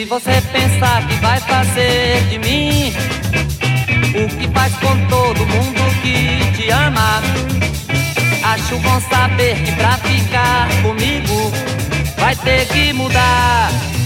Se você pensar que vai fazer de mim o que faz com todo mundo que te ama, acho bom saber que pra ficar comigo vai ter que mudar.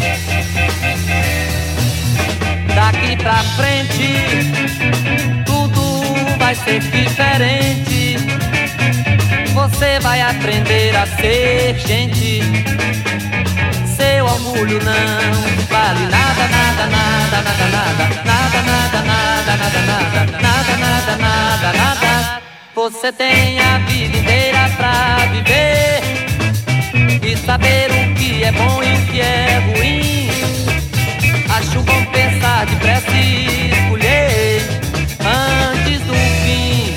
Daqui pra frente tudo vai ser diferente. Você vai aprender a ser gente. Seu orgulho não vale nada, nada, nada, nada, nada, nada, nada, nada, nada, nada, nada, nada, nada, nada. Você tem a vida inteira pra viver e saber o que é bom e o que é ruim. Acho bom pensar depressa e escolher antes do fim.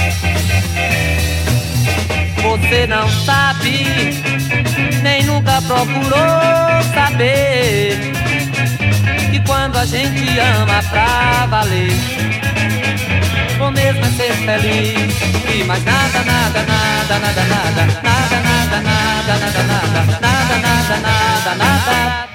Você não sabe, nem nunca procurou saber, que quando a gente ama pra valer, bom mesmo é ser feliz. E mais nada, nada, nada, nada, nada, nada, nada, nada, nada, nada, nada, nada, nada, nada.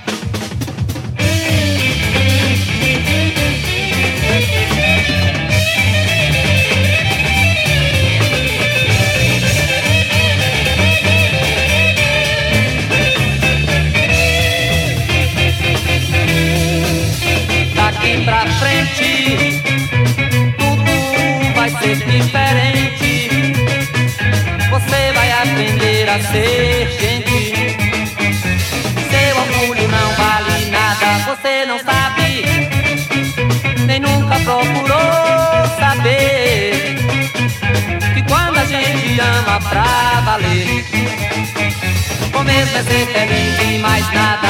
Daqui pra frente tudo vai ser diferente. Você vai aprender a ser gente. Seu orgulho não vale nada. Você não sabe, nem nunca procurou saber, que quando a gente ama pra valer, bom mesmo é ser feliz e mais nada.